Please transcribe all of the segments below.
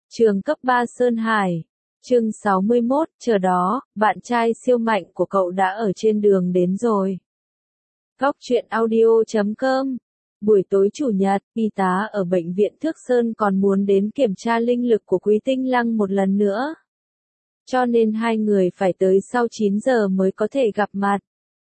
Trường cấp 3 Sơn Hải. Chương 61, chờ đó, bạn trai siêu mạnh của cậu đã ở trên đường đến rồi. Góc truyện audio.com. Buổi tối chủ nhật, y tá ở bệnh viện Thước Sơn còn muốn đến kiểm tra linh lực của Quý Tinh Lăng một lần nữa. Cho nên hai người phải tới sau 9 giờ mới có thể gặp mặt.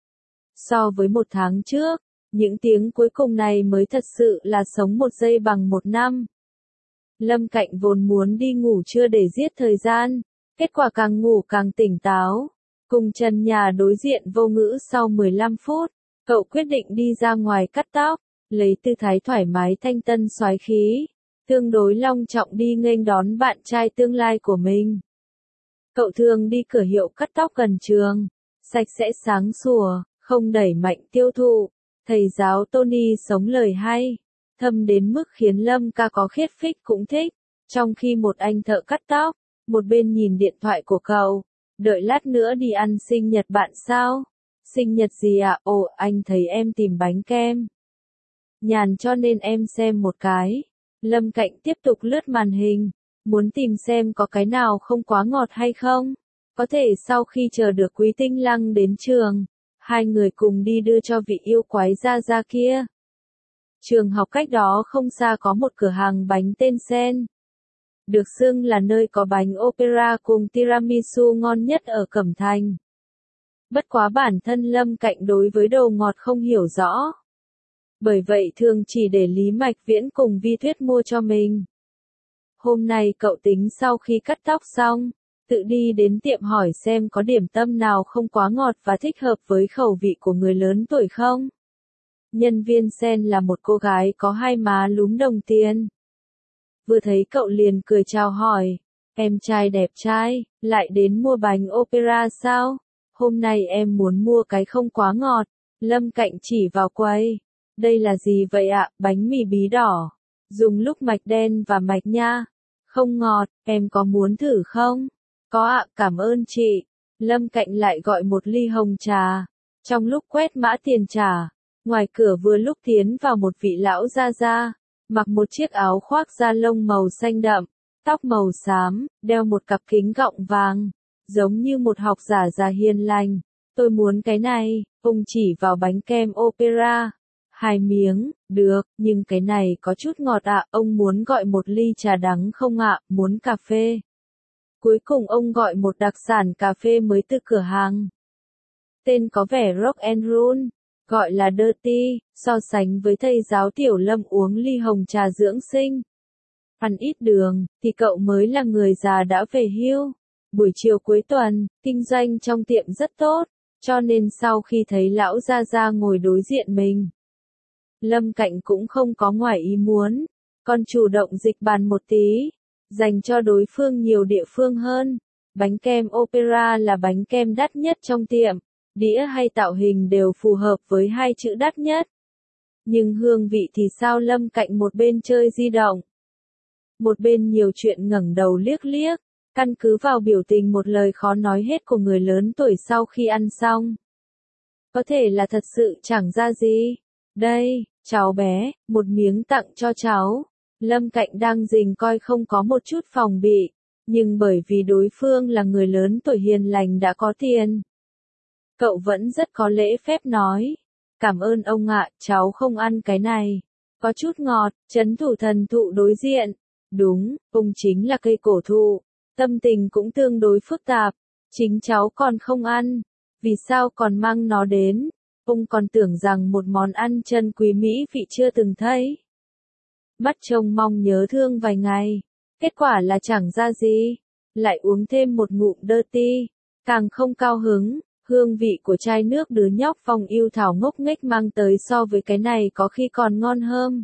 So với một tháng trước, những tiếng cuối cùng này mới thật sự là sống một giây bằng một năm. Lâm Cạnh vốn muốn đi ngủ trưa để giết thời gian, kết quả càng ngủ càng tỉnh táo. Cùng trần nhà đối diện vô ngữ sau 15 phút, cậu quyết định đi ra ngoài cắt tóc, lấy tư thái thoải mái thanh tân soái khí, tương đối long trọng đi nghênh đón bạn trai tương lai của mình. Cậu thường đi cửa hiệu cắt tóc gần trường, sạch sẽ sáng sủa, không đẩy mạnh tiêu thụ. Thầy giáo Tony sống lời hay, thâm đến mức khiến Lâm ca có khiết phích cũng thích. Trong khi một anh thợ cắt tóc, một bên nhìn điện thoại của cậu, đợi lát nữa đi ăn sinh nhật bạn sao? Sinh nhật gì ạ? Ồ, anh thấy em tìm bánh kem. Nhàn cho nên em xem một cái. Lâm Cạnh tiếp tục lướt màn hình, muốn tìm xem có cái nào không quá ngọt hay không. Có thể sau khi chờ được Quý Tinh Lăng đến trường, hai người cùng đi đưa cho vị yêu quái ra kia. Trường học cách đó không xa có một cửa hàng bánh tên Sen. Được xưng là nơi có bánh opera cùng tiramisu ngon nhất ở Cẩm Thành. Bất quá bản thân Lâm Cạnh đối với đồ ngọt không hiểu rõ. Bởi vậy thường chỉ để Lý Mạch Viễn cùng Vi Thuyết mua cho mình. Hôm nay cậu tính sau khi cắt tóc xong, tự đi đến tiệm hỏi xem có điểm tâm nào không quá ngọt và thích hợp với khẩu vị của người lớn tuổi không. Nhân viên Sen là một cô gái có hai má lúm đồng tiền. Vừa thấy cậu liền cười chào hỏi, em trai đẹp trai, lại đến mua bánh opera sao? Hôm nay em muốn mua cái không quá ngọt. Lâm Cạnh chỉ vào quầy. Đây là gì vậy ạ? Bánh mì bí đỏ. Dùng lúc mạch đen và mạch nha. Không ngọt, em có muốn thử không? Có ạ, cảm ơn chị. Lâm Cạnh lại gọi một ly hồng trà. Trong lúc quét mã tiền trả, ngoài cửa vừa lúc tiến vào một vị lão gia, mặc một chiếc áo khoác da lông màu xanh đậm, tóc màu xám, đeo một cặp kính gọng vàng, giống như một học giả già hiền lành. Tôi muốn cái này, ông chỉ vào bánh kem opera. 2 miếng, được, nhưng cái này có chút ngọt ạ, ông muốn gọi một ly trà đắng không ạ, muốn cà phê. Cuối cùng ông gọi một đặc sản cà phê mới từ cửa hàng. Tên có vẻ rock and roll, gọi là Dirty, so sánh với thầy giáo Tiểu Lâm uống ly hồng trà dưỡng sinh. Ăn ít đường, thì cậu mới là người già đã về hưu. Buổi chiều cuối tuần, kinh doanh trong tiệm rất tốt, cho nên sau khi thấy lão gia ngồi đối diện mình, Lâm Cạnh cũng không có ngoài ý muốn, còn chủ động dịch bàn một tí, dành cho đối phương nhiều địa phương hơn. Bánh kem opera là bánh kem đắt nhất trong tiệm, đĩa hay tạo hình đều phù hợp với hai chữ đắt nhất. Nhưng hương vị thì sao? Lâm Cạnh một bên chơi di động, một bên nhiều chuyện ngẩng đầu liếc liếc, căn cứ vào biểu tình một lời khó nói hết của người lớn tuổi sau khi ăn xong. Có thể là thật sự chẳng ra gì. Đây, cháu bé, một miếng tặng cho cháu. Lâm Cạnh đang rình coi không có một chút phòng bị, nhưng bởi vì đối phương là người lớn tuổi hiền lành đã có tiền, cậu vẫn rất có lễ phép nói. Cảm ơn ông ạ, cháu không ăn cái này. Có chút ngọt. Trấn thủ thần thụ đối diện. Đúng, ông chính là cây cổ thụ. Tâm tình cũng tương đối phức tạp. Chính cháu còn không ăn. Vì sao còn mang nó đến? Ông còn tưởng rằng một món ăn chân quý mỹ vị chưa từng thấy. Mắt trông mong nhớ thương vài ngày. Kết quả là chẳng ra gì. Lại uống thêm một ngụm Dirty. Càng không cao hứng. Hương vị của chai nước đứa nhóc phòng yêu thảo ngốc nghếch mang tới so với cái này có khi còn ngon hơn.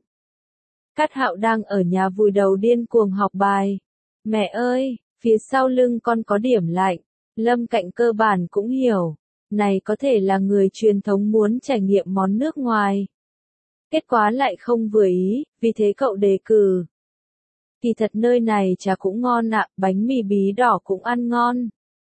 Cát Hạo đang ở nhà vùi đầu điên cuồng học bài. Mẹ ơi, phía sau lưng con có điểm lạnh. Lâm Cạnh cơ bản cũng hiểu. Này có thể là người truyền thống muốn trải nghiệm món nước ngoài. Kết quả lại không vừa ý, vì thế cậu đề cử. Kỳ thật nơi này trà cũng ngon ạ, bánh mì bí đỏ cũng ăn ngon.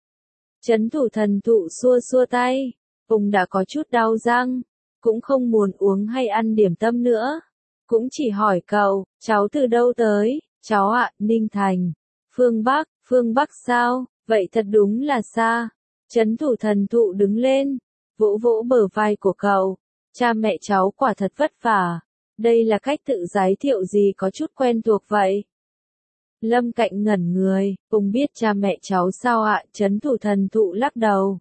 Trấn thủ thần thụ xua xua tay, ông đã có chút đau răng, cũng không muốn uống hay ăn điểm tâm nữa. Cũng chỉ hỏi cậu, cháu từ đâu tới? Cháu ạ, Ninh Thành. Phương Bắc sao, vậy thật đúng là xa. Trấn thủ thần thụ đứng lên, vỗ vỗ bờ vai của cậu. Cha mẹ cháu quả thật vất vả. Đây là cách tự giới thiệu gì có chút quen thuộc vậy? Lâm Cạnh ngẩn người, không biết cha mẹ cháu sao ạ? Trấn thủ thần thụ lắc đầu.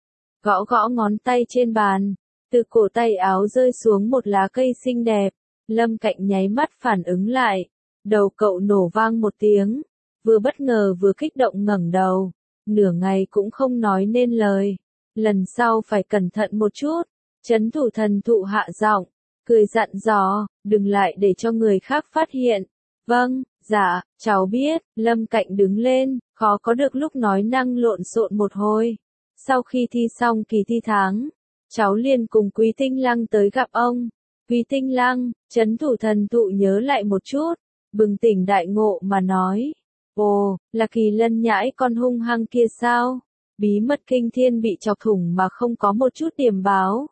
Gõ gõ ngón tay trên bàn, từ cổ tay áo rơi xuống một lá cây xinh đẹp. Lâm Cạnh nháy mắt phản ứng lại, đầu cậu nổ vang một tiếng, vừa bất ngờ vừa kích động ngẩng đầu, nửa ngày cũng không nói nên lời. Lần sau phải cẩn thận một chút. Trấn thủ thần thụ hạ giọng, cười dặn dò, đừng lại để cho người khác phát hiện. Vâng, dạ, cháu biết. Lâm Cạnh đứng lên, khó có được lúc nói năng lộn xộn một hồi. Sau khi thi xong kỳ thi tháng, cháu liền cùng Quý Tinh Lăng tới gặp ông. Quý Tinh Lăng, trấn thủ thần thụ nhớ lại một chút, bừng tỉnh đại ngộ mà nói. Ồ, là Kỳ Lân nhãi con hung hăng kia sao? Bí mật kinh thiên bị chọc thủng mà không có một chút điểm báo.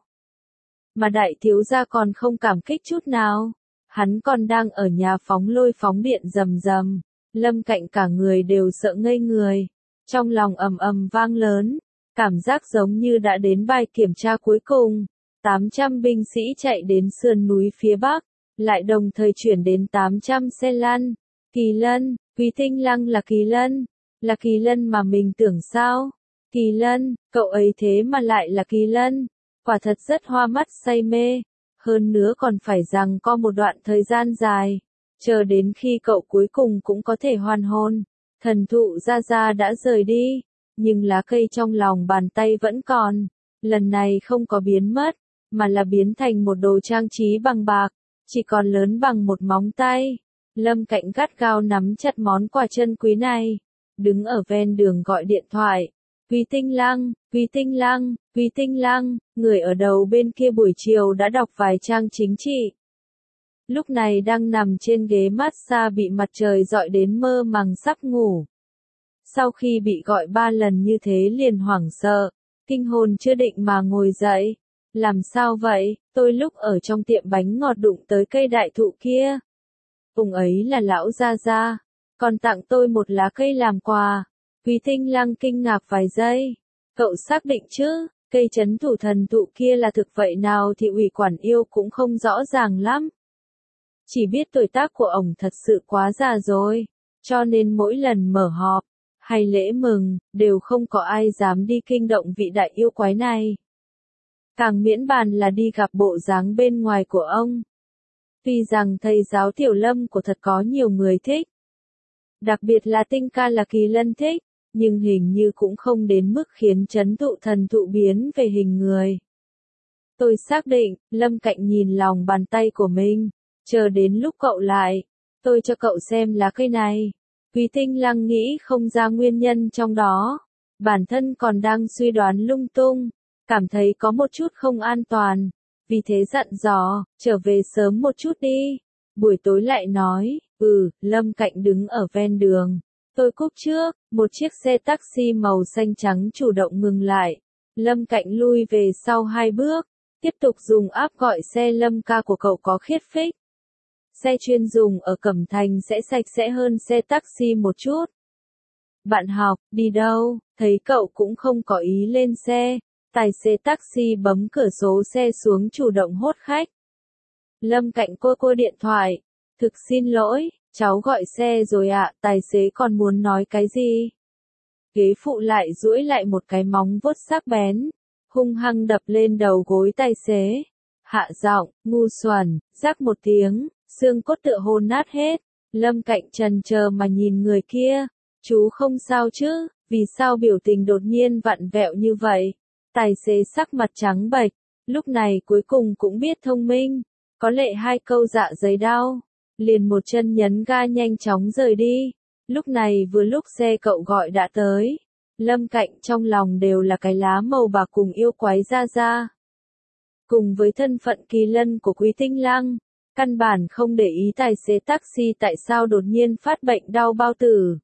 Mà đại thiếu gia còn không cảm kích chút nào. Hắn còn đang ở nhà phóng lôi phóng điện rầm rầm. Lâm Cạnh cả người đều sợ ngây người. Trong lòng ầm ầm vang lớn. Cảm giác giống như đã đến bài kiểm tra cuối cùng. 800 binh sĩ chạy đến sườn núi phía Bắc. Lại đồng thời chuyển đến 800 xe lăn. Kỳ Lân, Quý Tinh Lăng là Kỳ Lân. Là Kỳ Lân mà mình tưởng sao? Kỳ Lân, cậu ấy thế mà lại là Kỳ Lân. Quả thật rất hoa mắt say mê. Hơn nữa còn phải rằng có một đoạn thời gian dài. Chờ đến khi cậu cuối cùng cũng có thể hoàn hồn. Thần thụ Gia Gia đã rời đi. Nhưng lá cây trong lòng bàn tay vẫn còn. Lần này không có biến mất, mà là biến thành một đồ trang trí bằng bạc. Chỉ còn lớn bằng một móng tay. Lâm Cạnh gắt gao nắm chặt món quà chân quý này. Đứng ở ven đường gọi điện thoại. Quý Tinh Lăng, Quý Tinh Lăng, Quý Tinh Lăng, người ở đầu bên kia buổi chiều đã đọc vài trang chính trị. Lúc này đang nằm trên ghế massage bị mặt trời rọi đến mơ màng sắp ngủ. Sau khi bị gọi 3 lần như thế liền hoảng sợ, kinh hồn chưa định mà ngồi dậy. Làm sao vậy? Tôi lúc ở trong tiệm bánh ngọt đụng tới cây đại thụ kia. Ông ấy là lão Gia Gia, còn tặng tôi một lá cây làm quà. Quý Tinh Lăng kinh ngạc vài giây. Cậu xác định chứ, cây trấn thủ thần thụ kia là thực vậy nào thì ủy quản yêu cũng không rõ ràng lắm. Chỉ biết tuổi tác của ổng thật sự quá già rồi, cho nên mỗi lần mở họp, hay lễ mừng, đều không có ai dám đi kinh động vị đại yêu quái này. Càng miễn bàn là đi gặp bộ dáng bên ngoài của ông. Tuy rằng thầy giáo Tiểu Lâm của thật có nhiều người thích. Đặc biệt là Tinh ca là Kỳ Lân thích, nhưng hình như cũng không đến mức khiến trấn thủ thần thụ biến về hình người. Tôi xác định, Lâm Cạnh nhìn lòng bàn tay của mình, chờ đến lúc cậu lại, tôi cho cậu xem lá cây này. Quý Tinh Lăng nghĩ không ra nguyên nhân trong đó, bản thân còn đang suy đoán lung tung, cảm thấy có một chút không an toàn, vì thế dặn dò, trở về sớm một chút đi. Buổi tối lại nói, Lâm Cạnh đứng ở ven đường. Tôi cúp trước, một chiếc xe taxi màu xanh trắng chủ động ngừng lại. Lâm Cạnh lui về sau 2 bước, tiếp tục dùng app gọi xe. Lâm ca của cậu có khiết phích. Xe chuyên dùng ở Cẩm Thành sẽ sạch sẽ hơn xe taxi một chút. Bạn học, đi đâu? Thấy cậu cũng không có ý lên xe. Tài xế taxi bấm cửa sổ xe xuống chủ động hốt khách. Lâm Cạnh cô điện thoại. Thực xin lỗi, cháu gọi xe rồi ạ. Tài xế còn muốn nói cái gì? Ghế phụ lại duỗi lại một cái móng vuốt sắc bén, hung hăng đập lên đầu gối tài xế. Hạ giọng, ngu xuẩn, rắc một tiếng, xương cốt tựa hồ nát hết. Lâm Cạnh trần chờ mà nhìn người kia. Chú không sao chứ? Vì sao biểu tình đột nhiên vặn vẹo như vậy? Tài xế sắc mặt trắng bệch, lúc này cuối cùng cũng biết thông minh, có lệ 2 câu dạ dày đau, liền một chân nhấn ga nhanh chóng rời đi. Lúc này vừa lúc xe cậu gọi đã tới, Lâm Cạnh trong lòng đều là cái lá màu bạc cùng yêu quái Gia Gia. Cùng với thân phận Kỳ Lân của Quý Tinh Lăng, căn bản không để ý tài xế taxi tại sao đột nhiên phát bệnh đau bao tử.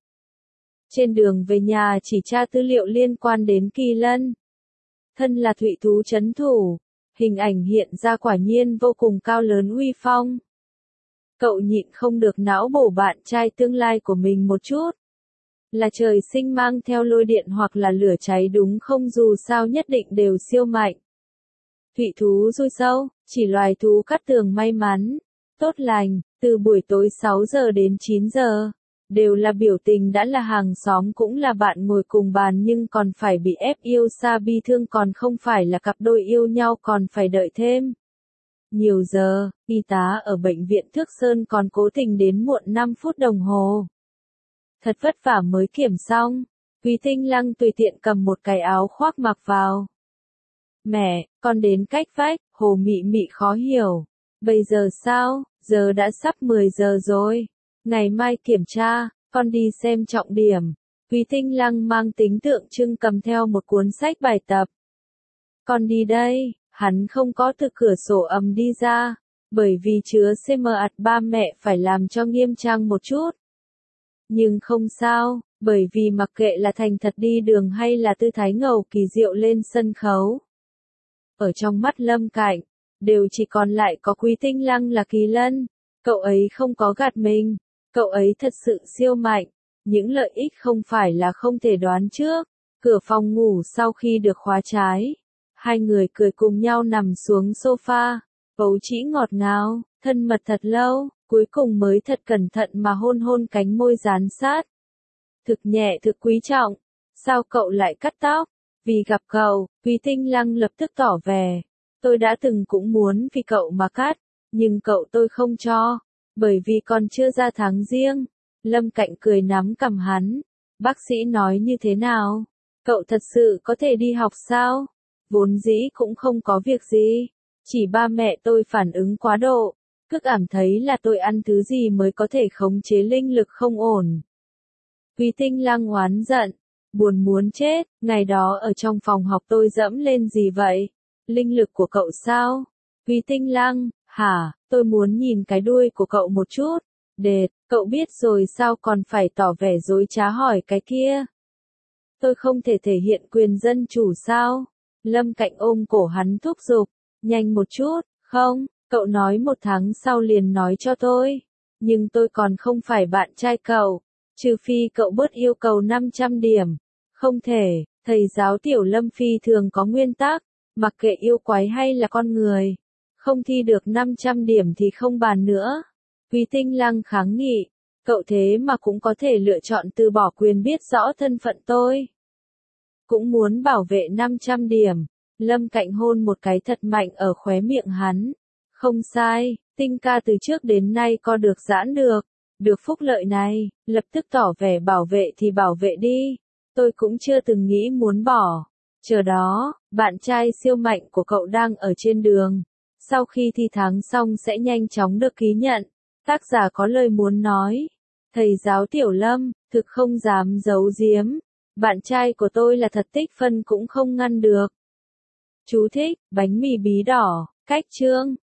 Trên đường về nhà chỉ tra tư liệu liên quan đến Kỳ Lân. Thân là thủy thú trấn thủ, hình ảnh hiện ra quả nhiên vô cùng cao lớn uy phong. Cậu nhịn không được não bổ bạn trai tương lai của mình một chút. Là trời sinh mang theo lôi điện hoặc là lửa cháy đúng không, dù sao nhất định đều siêu mạnh. Thủy thú rui sâu, chỉ loài thú cát tường may mắn, tốt lành, từ buổi tối 6 giờ đến 9 giờ. Đều là biểu tình, đã là hàng xóm cũng là bạn ngồi cùng bàn nhưng còn phải bị ép yêu xa bi thương, còn không phải là cặp đôi yêu nhau còn phải đợi thêm nhiều giờ. Y tá ở bệnh viện Thước Sơn còn cố tình đến muộn 5 phút đồng hồ. Thật vất vả mới kiểm xong. Quý Tinh Lăng tùy tiện cầm một cái áo khoác mặc vào. Mẹ, con đến cách vách. Hồ Mị Mị khó hiểu. Bây giờ sao? Giờ đã sắp 10 giờ rồi. Ngày mai kiểm tra, con đi xem trọng điểm. Quý Tinh Lăng mang tính tượng trưng cầm theo một cuốn sách bài tập. Con đi đây. Hắn không có từ cửa sổ ầm đi ra, bởi vì chứa CMAT ba mẹ phải làm cho nghiêm trang một chút. Nhưng không sao, bởi vì mặc kệ là thành thật đi đường hay là tư thái ngầu kỳ diệu lên sân khấu. Ở trong mắt Lâm Cạnh, đều chỉ còn lại có Quý Tinh Lăng là kỳ lân. Cậu ấy không có gạt mình, cậu ấy thật sự siêu mạnh. Những lợi ích không phải là không thể đoán trước. Cửa phòng ngủ sau khi được khóa trái. Hai người cười cùng nhau nằm xuống sofa, bấu trĩ ngọt ngào, thân mật thật lâu, cuối cùng mới thật cẩn thận mà hôn hôn cánh môi dán sát. Thực nhẹ thực quý trọng. Sao cậu lại cắt tóc? Vì gặp cậu, Quý Tinh Lăng lập tức tỏ vẻ. Tôi đã từng cũng muốn vì cậu mà cắt, nhưng cậu tôi không cho, bởi vì còn chưa ra tháng riêng. Lâm Cạnh cười nắm cằm hắn. Bác sĩ nói như thế nào? Cậu thật sự có thể đi học sao? Vốn dĩ cũng không có việc gì. Chỉ ba mẹ tôi phản ứng quá độ. Cứ cảm thấy là tôi ăn thứ gì mới có thể khống chế linh lực không ổn. Quý Tinh Lăng oán giận. Buồn muốn chết. Ngày đó ở trong phòng học tôi dẫm lên gì vậy? Linh lực của cậu sao? Quý Tinh Lăng, hả? Tôi muốn nhìn cái đuôi của cậu một chút. Đệt, cậu biết rồi sao còn phải tỏ vẻ dối trá hỏi cái kia? Tôi không thể thể hiện quyền dân chủ sao? Lâm Cạnh ôm cổ hắn thúc giục. Nhanh một chút, không, cậu nói 1 tháng sau liền nói cho tôi. Nhưng tôi còn không phải bạn trai cậu. Trừ phi cậu bớt yêu cầu 500 điểm. Không thể, thầy giáo Tiểu Lâm phi thường có nguyên tắc. Mặc kệ yêu quái hay là con người. Không thi được 500 điểm thì không bàn nữa. Quý Tinh Lăng kháng nghị. Cậu thế mà cũng có thể lựa chọn từ bỏ quyền biết rõ thân phận tôi. Cũng muốn bảo vệ 500 điểm. Lâm Cạnh hôn một cái thật mạnh ở khóe miệng hắn. Không sai, Tinh ca từ trước đến nay co được giãn được. Được phúc lợi này, lập tức tỏ vẻ bảo vệ thì bảo vệ đi. Tôi cũng chưa từng nghĩ muốn bỏ. Chờ đó, bạn trai siêu mạnh của cậu đang ở trên đường. Sau khi thi tháng xong sẽ nhanh chóng được ký nhận. Tác giả có lời muốn nói. Thầy giáo Tiểu Lâm, thực không dám giấu giếm. Bạn trai của tôi là thật tích phân cũng không ngăn được. Chú thích, bánh mì bí đỏ, cách chương.